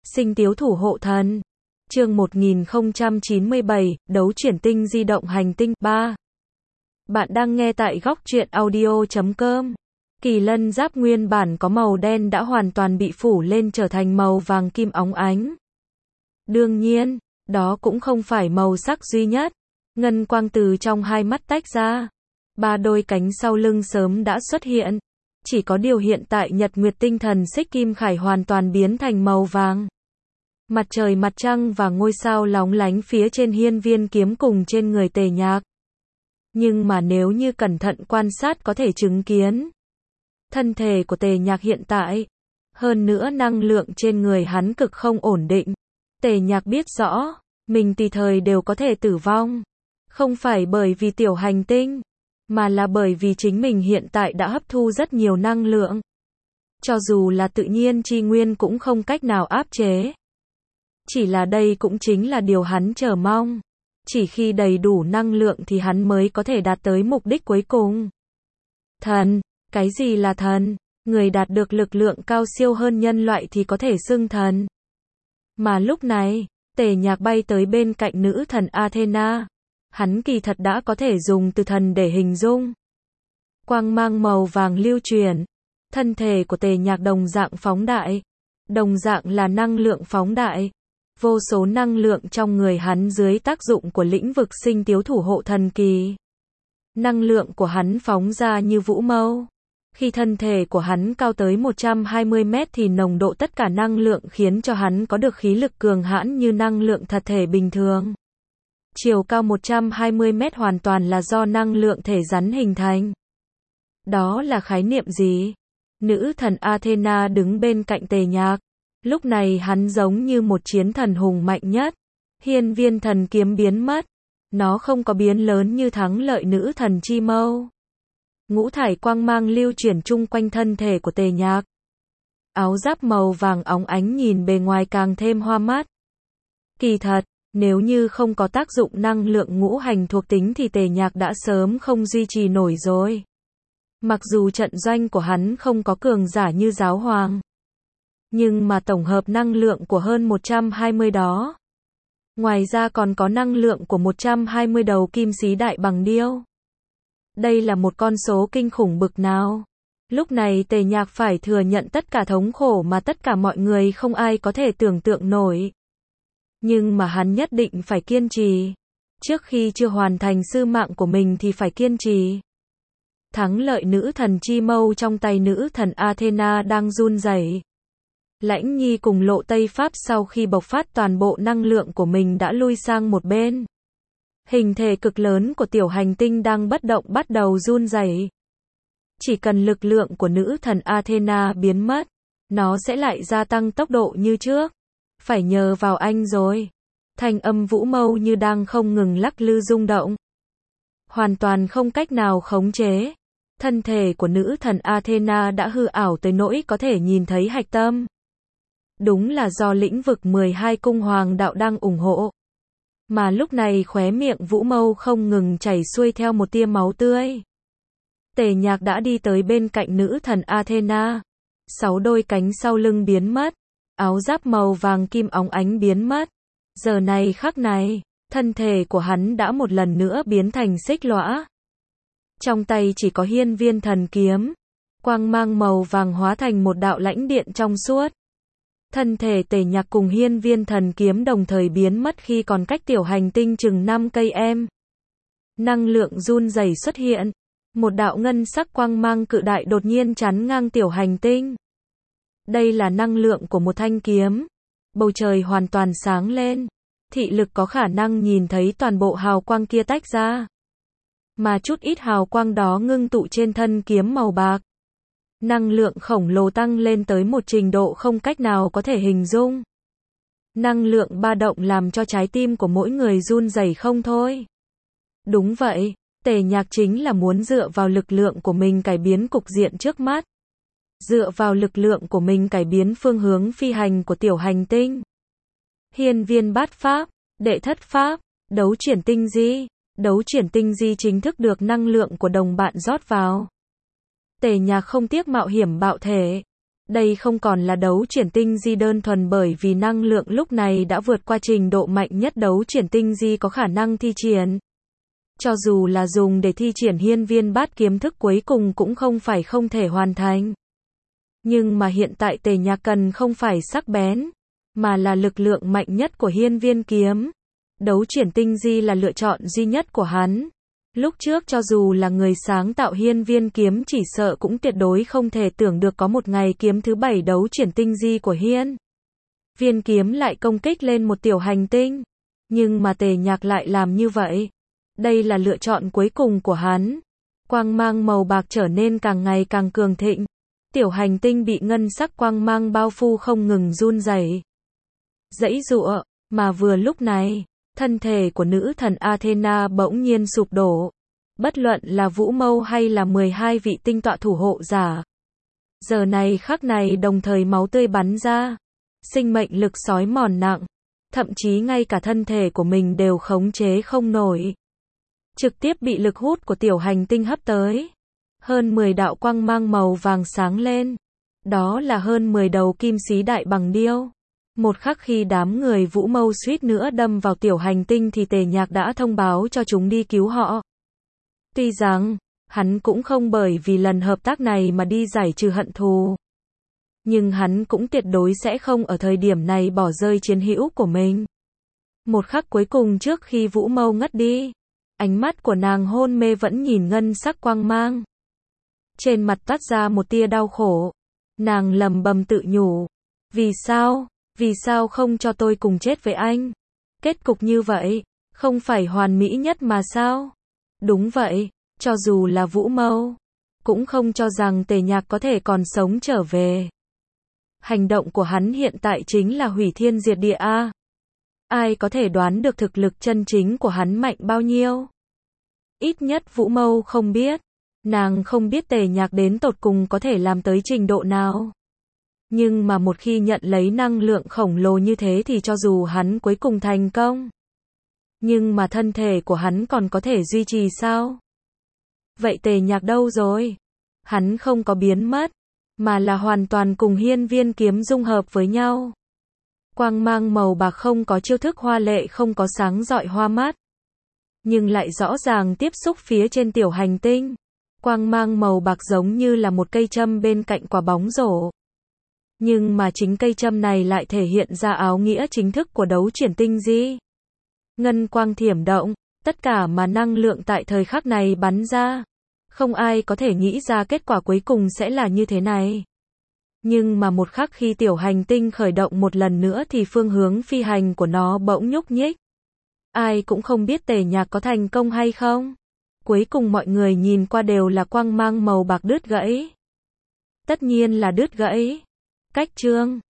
Sinh tiếu thủ hộ thần. Chương 1097, đấu chuyển tinh di động hành tinh 3. Bạn đang nghe tại góc truyện audio.com. Kỳ lân giáp nguyên bản có màu đen đã hoàn toàn bị phủ lên trở thành màu vàng kim óng ánh. Đương nhiên, đó cũng không phải màu sắc duy nhất. Ngân quang từ trong hai mắt tách ra. Ba đôi cánh sau lưng sớm đã xuất hiện. Chỉ có điều hiện tại nhật nguyệt tinh thần xích kim khải hoàn toàn biến thành màu vàng. Mặt trời mặt trăng và ngôi sao lóng lánh phía trên hiên viên kiếm cùng trên người Tề Nhạc. Nhưng mà nếu như cẩn thận quan sát có thể chứng kiến. Thân thể của Tề Nhạc hiện tại. Hơn nữa năng lượng trên người hắn cực không ổn định. Tề Nhạc biết rõ, mình tùy thời đều có thể tử vong. Không phải bởi vì tiểu hành tinh, mà là bởi vì chính mình hiện tại đã hấp thu rất nhiều năng lượng. Cho dù là tự nhiên chi nguyên cũng không cách nào áp chế. Chỉ là đây cũng chính là điều hắn chờ mong. Chỉ khi đầy đủ năng lượng thì hắn mới có thể đạt tới mục đích cuối cùng. Thần, cái gì là thần? Người đạt được lực lượng cao siêu hơn nhân loại thì có thể xưng thần. Mà lúc này, Tề Nhạc bay tới bên cạnh nữ thần Athena. Hắn kỳ thật đã có thể dùng từ thần để hình dung. Quang mang màu vàng lưu chuyển. Thân thể của Tề Nhạc đồng dạng phóng đại. Đồng dạng là năng lượng phóng đại. Vô số năng lượng trong người hắn dưới tác dụng của lĩnh vực sinh tiếu thủ hộ thần kỳ. Năng lượng của hắn phóng ra như vũ mâu. Khi thân thể của hắn cao tới 120 mét thì nồng độ tất cả năng lượng khiến cho hắn có được khí lực cường hãn như năng lượng thật thể bình thường. Chiều cao 120 mét hoàn toàn là do năng lượng thể rắn hình thành. Đó là khái niệm gì? Nữ thần Athena đứng bên cạnh Tề Nhạc. Lúc này hắn giống như một chiến thần hùng mạnh nhất. Hiên viên thần kiếm biến mất. Nó không có biến lớn như thắng lợi nữ thần chi mâu. Ngũ thải quang mang lưu chuyển chung quanh thân thể của Tề Nhạc. Áo giáp màu vàng óng ánh nhìn bề ngoài càng thêm hoa mắt. Kỳ thật, nếu như không có tác dụng năng lượng ngũ hành thuộc tính thì Tề Nhạc đã sớm không duy trì nổi rồi. Mặc dù trận doanh của hắn không có cường giả như giáo hoàng. Nhưng mà tổng hợp năng lượng của hơn 120 đó. Ngoài ra còn có năng lượng của 120 đầu kim sĩ đại bằng điêu. Đây là một con số kinh khủng bực nào. Lúc này Tề Nhạc phải thừa nhận tất cả thống khổ mà tất cả mọi người không ai có thể tưởng tượng nổi. Nhưng mà hắn nhất định phải kiên trì. Trước khi chưa hoàn thành sứ mạng của mình thì phải kiên trì. Thắng lợi nữ thần chi mâu trong tay nữ thần Athena đang run rẩy. Lãnh Nhi cùng Lộ Tây Pháp sau khi bộc phát toàn bộ năng lượng của mình đã lui sang một bên. Hình thể cực lớn của tiểu hành tinh đang bất động bắt đầu run rẩy. Chỉ cần lực lượng của nữ thần Athena biến mất, nó sẽ lại gia tăng tốc độ như trước. Phải nhờ vào anh rồi. Thanh âm vũ mâu như đang không ngừng lắc lư rung động. Hoàn toàn không cách nào khống chế. Thân thể của nữ thần Athena đã hư ảo tới nỗi có thể nhìn thấy hạch tâm. Đúng là do lĩnh vực 12 cung hoàng đạo đang ủng hộ. Mà lúc này khóe miệng vũ mâu không ngừng chảy xuôi theo một tia máu tươi. Tề Nhạc đã đi tới bên cạnh nữ thần Athena. 6 đôi cánh sau lưng biến mất. Áo giáp màu vàng kim óng ánh biến mất. Giờ này khắc này, thân thể của hắn đã một lần nữa biến thành xích lõa. Trong tay chỉ có hiên viên thần kiếm. Quang mang màu vàng hóa thành một đạo lãnh điện trong suốt. Thân thể Tề Nhạc cùng hiên viên thần kiếm đồng thời biến mất khi còn cách tiểu hành tinh chừng 5 cây em. Năng lượng run rẩy xuất hiện. Một đạo ngân sắc quang mang cự đại đột nhiên chắn ngang tiểu hành tinh. Đây là năng lượng của một thanh kiếm. Bầu trời hoàn toàn sáng lên. Thị lực có khả năng nhìn thấy toàn bộ hào quang kia tách ra. Mà chút ít hào quang đó ngưng tụ trên thân kiếm màu bạc. Năng lượng khổng lồ tăng lên tới một trình độ không cách nào có thể hình dung. Năng lượng ba động làm cho trái tim của mỗi người run rẩy không thôi. Đúng vậy, Tề Nhạc chính là muốn dựa vào lực lượng của mình cải biến cục diện trước mắt. Dựa vào lực lượng của mình cải biến phương hướng phi hành của tiểu hành tinh. Hiên viên bát pháp, đệ thất pháp, đấu chuyển tinh di. Đấu chuyển tinh di chính thức được năng lượng của đồng bạn rót vào. Tề Nhạc không tiếc mạo hiểm bạo thể. Đây không còn là đấu chuyển tinh di đơn thuần bởi vì năng lượng lúc này đã vượt qua trình độ mạnh nhất đấu chuyển tinh di có khả năng thi triển. Cho dù là dùng để thi triển hiên viên bát kiếm thức cuối cùng cũng không phải không thể hoàn thành. Nhưng mà hiện tại Tề Nhạc cần không phải sắc bén, mà là lực lượng mạnh nhất của hiên viên kiếm. Đấu chuyển tinh di là lựa chọn duy nhất của hắn. Lúc trước cho dù là người sáng tạo hiên viên kiếm chỉ sợ cũng tuyệt đối không thể tưởng được có một ngày kiếm thứ 7 đấu chuyển tinh di của hiên viên kiếm lại công kích lên một tiểu hành tinh. Nhưng mà Tề Nhạc lại làm như vậy. Đây là lựa chọn cuối cùng của hắn. Quang mang màu bạc trở nên càng ngày càng cường thịnh. Tiểu hành tinh bị ngân sắc quang mang bao phủ không ngừng run rẩy, giãy giụa, mà vừa lúc này, thân thể của nữ thần Athena bỗng nhiên sụp đổ. Bất luận là Vũ Mâu hay là 12 vị tinh tọa thủ hộ giả. Giờ này khắc này đồng thời máu tươi bắn ra. Sinh mệnh lực xói mòn nặng. Thậm chí ngay cả thân thể của mình đều khống chế không nổi. Trực tiếp bị lực hút của tiểu hành tinh hấp tới. Hơn 10 đạo quang mang màu vàng sáng lên. Đó là hơn 10 đầu kim xí đại bằng điêu. Một khắc khi đám người Vũ Mâu suýt nữa đâm vào tiểu hành tinh thì Tề Nhạc đã thông báo cho chúng đi cứu họ. Tuy rằng, hắn cũng không bởi vì lần hợp tác này mà đi giải trừ hận thù. Nhưng hắn cũng tuyệt đối sẽ không ở thời điểm này bỏ rơi chiến hữu của mình. Một khắc cuối cùng trước khi Vũ Mâu ngất đi, ánh mắt của nàng hôn mê vẫn nhìn ngân sắc quang mang. Trên mặt toát ra một tia đau khổ. Nàng lẩm bẩm tự nhủ. Vì sao không cho tôi cùng chết với anh? Kết cục như vậy, không phải hoàn mỹ nhất mà sao? Đúng vậy, cho dù là Vũ Mâu, cũng không cho rằng Tề Nhạc có thể còn sống trở về. Hành động của hắn hiện tại chính là hủy thiên diệt địa a. Ai có thể đoán được thực lực chân chính của hắn mạnh bao nhiêu? Ít nhất Vũ Mâu không biết. Nàng không biết Tề Nhạc đến tột cùng có thể làm tới trình độ nào. Nhưng mà một khi nhận lấy năng lượng khổng lồ như thế thì cho dù hắn cuối cùng thành công, nhưng mà thân thể của hắn còn có thể duy trì sao? Vậy Tề Nhạc đâu rồi? Hắn không có biến mất, mà là hoàn toàn cùng hiên viên kiếm dung hợp với nhau. Quang mang màu bạc không có chiêu thức hoa lệ, không có sáng rọi hoa mắt, nhưng lại rõ ràng tiếp xúc phía trên tiểu hành tinh. Quang mang màu bạc giống như là một cây châm bên cạnh quả bóng rổ. Nhưng mà chính cây châm này lại thể hiện ra áo nghĩa chính thức của đấu chuyển tinh di. Ngân quang thiểm động, tất cả mà năng lượng tại thời khắc này bắn ra. Không ai có thể nghĩ ra kết quả cuối cùng sẽ là như thế này. Nhưng mà một khắc khi tiểu hành tinh khởi động một lần nữa thì phương hướng phi hành của nó bỗng nhúc nhích. Ai cũng không biết Tề Nhạc có thành công hay không. Cuối cùng mọi người nhìn qua đều là quang mang màu bạc đứt gãy. Tất nhiên là đứt gãy. Cách chương